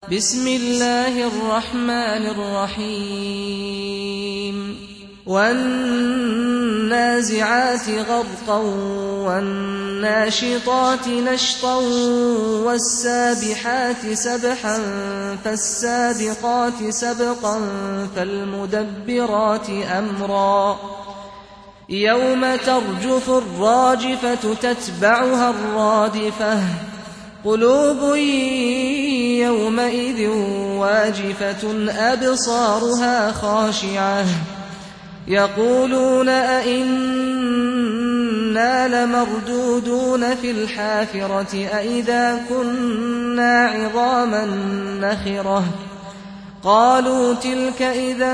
بسم الله الرحمن الرحيم والنازعات غرقا والناشطات نشطا والسابحات سبحا فالسابقات سبقا فالمدبرات أمرا يوم ترجف الراجفة تتبعها الرادفة قلوب يومئذ واجفة أبصارها خاشعة يقولون أئنا لمردودون في الحافرة أئذا كنا عظاما نخرة قالوا تلك إذا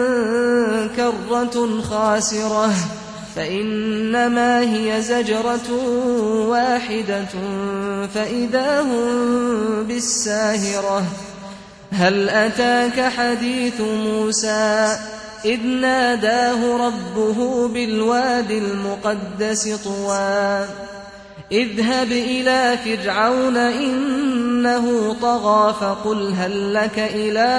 كرة خاسرة فإنما هي زجرة واحدة فإذا هم بالساهرة هل أتاك حديث موسى إذ ناداه ربه بالواد المقدس طوى اذهب إلى فرعون إنه طغى فقل هل لك إلى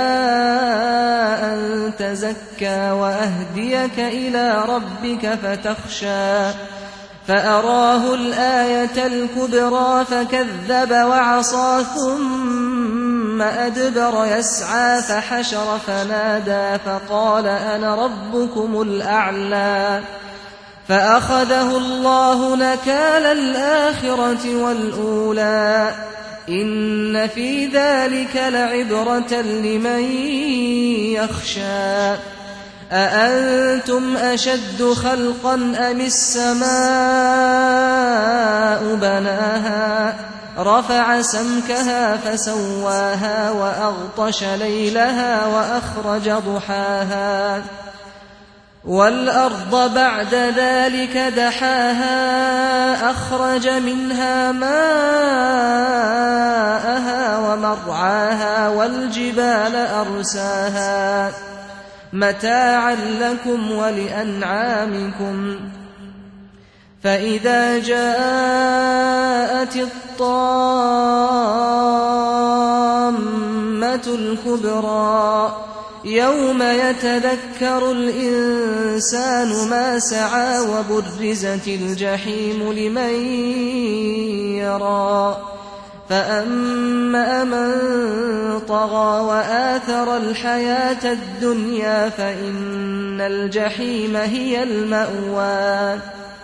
أن تزكى وأهديك إلى ربك فتخشى فأراه الآية الكبرى فكذب وعصى ثم أدبر يسعى فحشر فنادى فقال أنا ربكم الأعلى فأخذه الله نكال الآخرة والأولى إن في ذلك لعبرة لمن يخشى أأنتم أشد خلقا أم السماء بناها رفع سمكها فسواها وأغطش ليلها وأخرج ضحاها والأرض بعد ذلك دحاها أخرج منها ماءها ومرعاها والجبال أرساها متاعا لكم ولأنعامكم فإذا جاءت الطامة الكبرى يوم يتذكر الإنسان ما سعى وبرزت الجحيم لمن يرى فأما من طغى وآثر الحياة الدنيا فإن الجحيم هي المأوى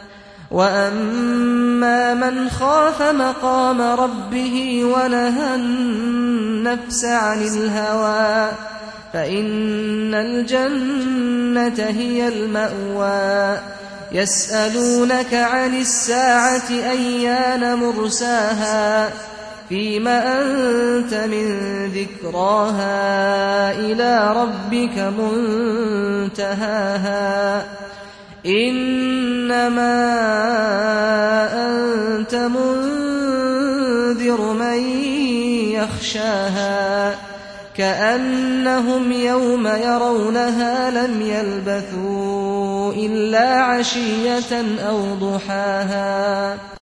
وأما من خاف مقام ربه ونهى النفس عن الهوى فإن الجنة هي المأوى يسألونك عن الساعة أيان مرساها فيما أنت من ذكراها إلى ربك منتهاها إنما أنت منذر من يخشاها كأنهم يوم يرونها لم يلبثوا إلا عشية أو ضحاها